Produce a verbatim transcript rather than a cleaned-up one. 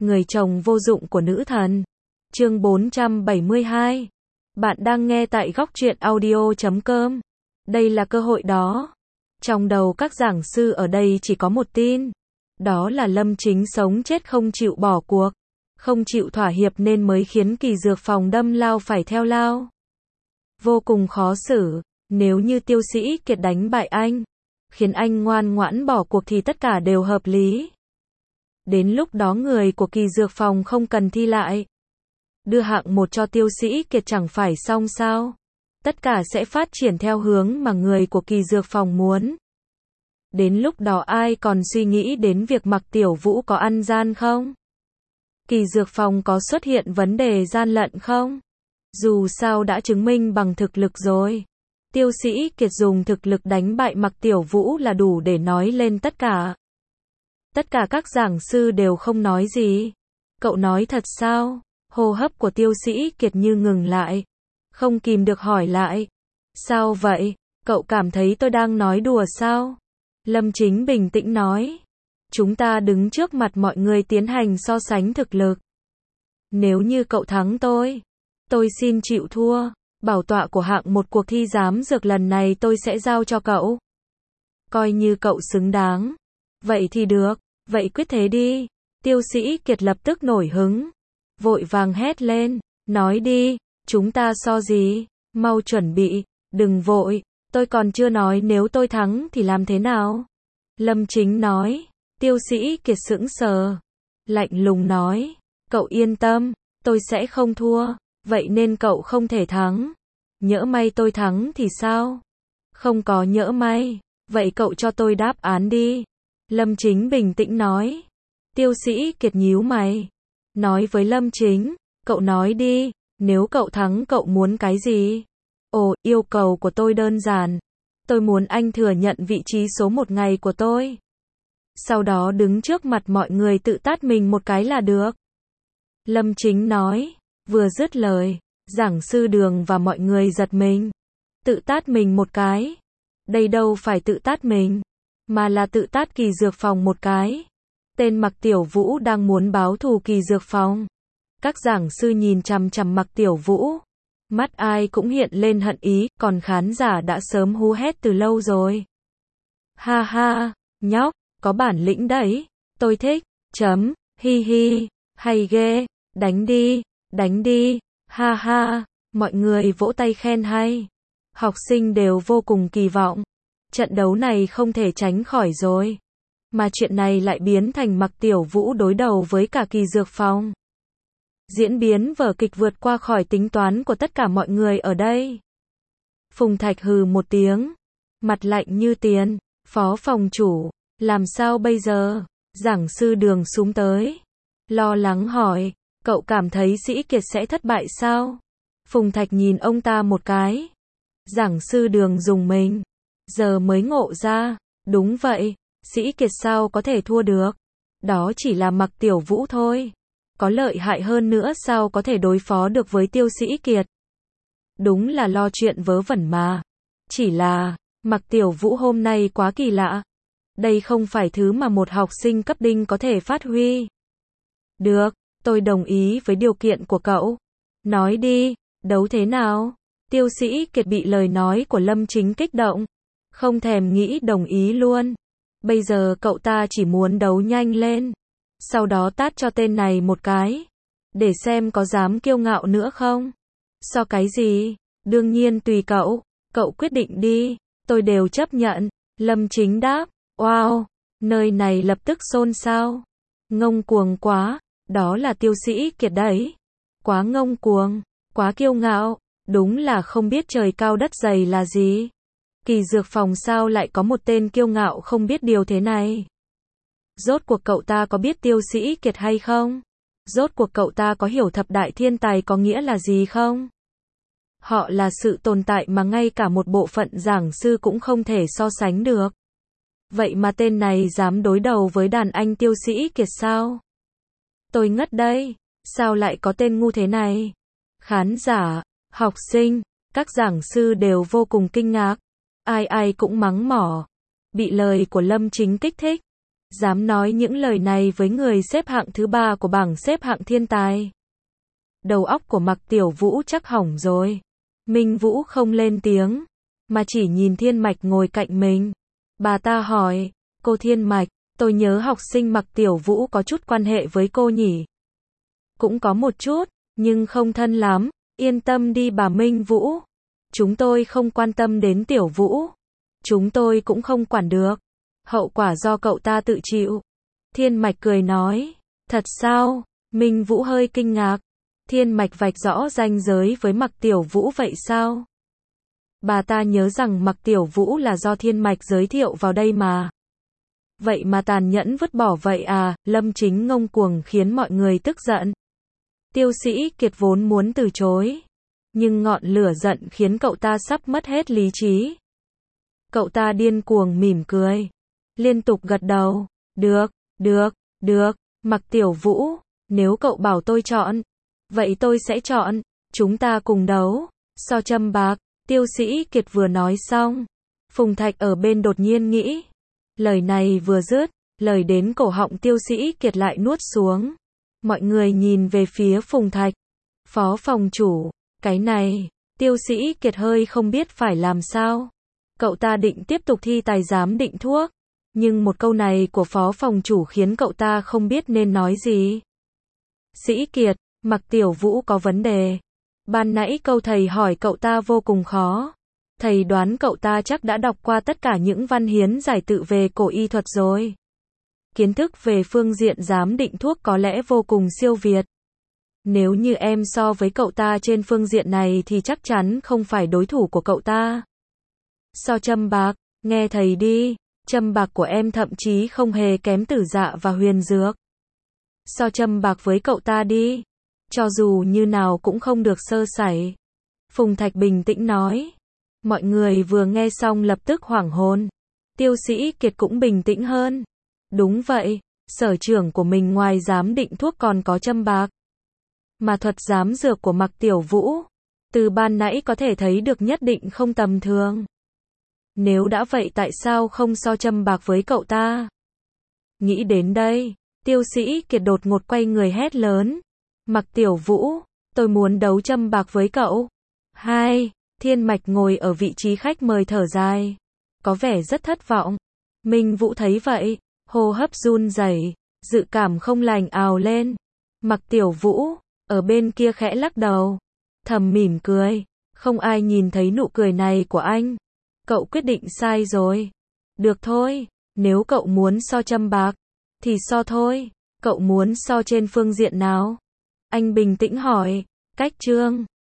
Người chồng vô dụng của nữ thần. Chương bốn trăm bảy mươi hai. Bạn đang nghe tại góc truyện audio chấm com. Đây là cơ hội đó. Trong đầu các giảng sư ở đây chỉ có một tin. Đó là Lâm Chính sống chết không chịu bỏ cuộc. Không chịu thỏa hiệp nên mới khiến Kỳ Dược Phòng đâm lao phải theo lao. Vô cùng khó xử. Nếu như Tiêu Sĩ Kiệt đánh bại anh, khiến anh ngoan ngoãn bỏ cuộc thì tất cả đều hợp lý. Đến lúc đó người của Kỳ Dược Phòng không cần thi lại. Đưa hạng một cho Tiêu Sĩ Kiệt chẳng phải xong sao? Tất cả sẽ phát triển theo hướng mà người của Kỳ Dược Phòng muốn. Đến lúc đó ai còn suy nghĩ đến việc Mặc Tiểu Vũ có ăn gian không? Kỳ Dược Phòng có xuất hiện vấn đề gian lận không? Dù sao đã chứng minh bằng thực lực rồi. Tiêu Sĩ Kiệt dùng thực lực đánh bại Mặc Tiểu Vũ là đủ để nói lên tất cả. Tất cả các giảng sư đều không nói gì. Cậu nói thật sao? Hô hấp của Tiêu Sĩ Kiệt như ngừng lại. Không kìm được hỏi lại. Sao vậy? Cậu cảm thấy tôi đang nói đùa sao? Lâm Chính bình tĩnh nói. Chúng ta đứng trước mặt mọi người tiến hành so sánh thực lực. Nếu như cậu thắng tôi, tôi xin chịu thua. Bảo tọa của hạng một cuộc thi giám dược lần này tôi sẽ giao cho cậu. Coi như cậu xứng đáng. Vậy thì được, vậy quyết thế đi. Tiêu Sĩ Kiệt lập tức nổi hứng. Vội vàng hét lên, nói đi, chúng ta so gì, mau chuẩn bị, đừng vội, tôi còn chưa nói nếu tôi thắng thì làm thế nào. Lâm Chính nói, Tiêu Sĩ Kiệt sững sờ, lạnh lùng nói, cậu yên tâm, tôi sẽ không thua, vậy nên cậu không thể thắng. Nhỡ may tôi thắng thì sao? Không có nhỡ may, vậy cậu cho tôi đáp án đi. Lâm Chính bình tĩnh nói. Tiêu Sĩ Kiệt nhíu mày. Nói với Lâm Chính, cậu nói đi, nếu cậu thắng cậu muốn cái gì? Ồ, yêu cầu của tôi đơn giản. Tôi muốn anh thừa nhận vị trí số một ngày của tôi. Sau đó đứng trước mặt mọi người tự tát mình một cái là được. Lâm Chính nói, vừa dứt lời, giảng sư Đường và mọi người giật mình. Tự tát mình một cái. Đây đâu phải tự tát mình, mà là tự tát Kỳ Dược Phòng một cái. Tên Mặc Tiểu Vũ đang muốn báo thù Kỳ Dược Phòng. Các giảng sư nhìn chằm chằm Mặc Tiểu Vũ. Mắt ai cũng hiện lên hận ý, còn khán giả đã sớm hú hét từ lâu rồi. Ha ha, nhóc, có bản lĩnh đấy. Tôi thích, chấm, hi hi, hay ghê, đánh đi, đánh đi, ha ha, mọi người vỗ tay khen hay. Học sinh đều vô cùng kỳ vọng. Trận đấu này không thể tránh khỏi rồi. Mà chuyện này lại biến thành Mặc Tiểu Vũ đối đầu với cả Kỳ Dược Phòng. Diễn biến vở kịch vượt qua khỏi tính toán của tất cả mọi người ở đây. Phùng Thạch hừ một tiếng. Mặt lạnh như tiền. Phó phòng chủ. Làm sao bây giờ? Giảng sư Đường xuống tới. Lo lắng hỏi. Cậu cảm thấy Sĩ Kiệt sẽ thất bại sao? Phùng Thạch nhìn ông ta một cái. Giảng sư Đường dùng mình. Giờ mới ngộ ra. Đúng vậy. Sĩ Kiệt sao có thể thua được? Đó chỉ là Mặc Tiểu Vũ thôi. Có lợi hại hơn nữa sao có thể đối phó được với Tiêu Sĩ Kiệt? Đúng là lo chuyện vớ vẩn mà. Chỉ là, Mặc Tiểu Vũ hôm nay quá kỳ lạ. Đây không phải thứ mà một học sinh cấp đinh có thể phát huy. Được, tôi đồng ý với điều kiện của cậu. Nói đi, đấu thế nào? Tiêu Sĩ Kiệt bị lời nói của Lâm Chính kích động. Không thèm nghĩ đồng ý luôn. Bây giờ cậu ta chỉ muốn đấu nhanh lên. Sau đó tát cho tên này một cái. Để xem có dám kiêu ngạo nữa không? So cái gì? Đương nhiên tùy cậu. Cậu quyết định đi. Tôi đều chấp nhận. Lâm Chính đáp. Wow! Nơi này lập tức xôn xao. Ngông cuồng quá. Đó là Tiêu Sĩ Kiệt đấy. Quá ngông cuồng. Quá kiêu ngạo. Đúng là không biết trời cao đất dày là gì. Kỳ Dược Phòng sao lại có một tên kiêu ngạo không biết điều thế này? Rốt cuộc cậu ta có biết Tiêu Sĩ Kiệt hay không? Rốt cuộc cậu ta có hiểu thập đại thiên tài có nghĩa là gì không? Họ là sự tồn tại mà ngay cả một bộ phận giảng sư cũng không thể so sánh được. Vậy mà tên này dám đối đầu với đàn anh Tiêu Sĩ Kiệt sao? Tôi ngất đây, sao lại có tên ngu thế này? Khán giả, học sinh, các giảng sư đều vô cùng kinh ngạc. Ai ai cũng mắng mỏ. Bị lời của Lâm Chính kích thích. Dám nói những lời này với người xếp hạng thứ ba của bảng xếp hạng thiên tài. Đầu óc của Mạc Tiểu Vũ chắc hỏng rồi. Minh Vũ không lên tiếng, mà chỉ nhìn Thiên Mạch ngồi cạnh mình. Bà ta hỏi, cô Thiên Mạch, tôi nhớ học sinh Mạc Tiểu Vũ có chút quan hệ với cô nhỉ? Cũng có một chút, nhưng không thân lắm, yên tâm đi bà Minh Vũ. Chúng tôi không quan tâm đến Tiểu Vũ. Chúng tôi cũng không quản được. Hậu quả do cậu ta tự chịu. Thiên Mạch cười nói, thật sao? Minh Vũ hơi kinh ngạc. Thiên Mạch vạch rõ ranh giới với Mạc Tiểu Vũ vậy sao? Bà ta nhớ rằng Mạc Tiểu Vũ là do Thiên Mạch giới thiệu vào đây mà. Vậy mà tàn nhẫn vứt bỏ vậy à? Lâm Chính ngông cuồng khiến mọi người tức giận. Tiêu Sĩ Kiệt vốn muốn từ chối, nhưng ngọn lửa giận khiến cậu ta sắp mất hết lý trí. Cậu ta điên cuồng mỉm cười, liên tục gật đầu. Được, được, được, Mạc Tiểu Vũ, nếu cậu bảo tôi chọn, vậy tôi sẽ chọn, chúng ta cùng đấu. So châm bạc, Tiêu Sĩ Kiệt vừa nói xong, Phùng Thạch ở bên đột nhiên nghĩ. Lời này vừa dứt, lời đến cổ họng Tiêu Sĩ Kiệt lại nuốt xuống. Mọi người nhìn về phía Phùng Thạch. Phó phòng chủ, cái này, Tiêu Sĩ Kiệt hơi không biết phải làm sao. Cậu ta định tiếp tục thi tài giám định thuốc, nhưng một câu này của phó phòng chủ khiến cậu ta không biết nên nói gì. Sĩ Kiệt, Mạc Tiểu Vũ có vấn đề. Ban nãy câu thầy hỏi cậu ta vô cùng khó. Thầy đoán cậu ta chắc đã đọc qua tất cả những văn hiến giải tự về cổ y thuật rồi. Kiến thức về phương diện giám định thuốc có lẽ vô cùng siêu việt. Nếu như em so với cậu ta trên phương diện này thì chắc chắn không phải đối thủ của cậu ta. So châm bạc, nghe thầy đi, châm bạc của em thậm chí không hề kém Tử Dạ và Huyền Dược. So châm bạc với cậu ta đi, cho dù như nào cũng không được sơ sẩy. Phùng Thạch bình tĩnh nói. Mọi người vừa nghe xong lập tức hoảng hồn. Tiêu Sĩ Kiệt cũng bình tĩnh hơn. Đúng vậy, sở trường của mình ngoài giám định thuốc còn có châm bạc. Mà thuật giám dược của Mạc Tiểu Vũ, từ ban nãy có thể thấy được nhất định không tầm thường. Nếu đã vậy tại sao không so châm bạc với cậu ta? Nghĩ đến đây, Tiêu Sĩ Kiệt đột ngột quay người hét lớn. Mạc Tiểu Vũ, tôi muốn đấu châm bạc với cậu. Hai, Thiên Mạch ngồi ở vị trí khách mời thở dài, có vẻ rất thất vọng. Minh Vũ thấy vậy, hô hấp run rẩy, dự cảm không lành ào lên. Mạc Tiểu Vũ, ở bên kia khẽ lắc đầu, thầm mỉm cười, không ai nhìn thấy nụ cười này của anh. Cậu quyết định sai rồi. Được thôi, nếu cậu muốn so châm bạc, thì so thôi. Cậu muốn so trên phương diện nào? Anh bình tĩnh hỏi. Cách chương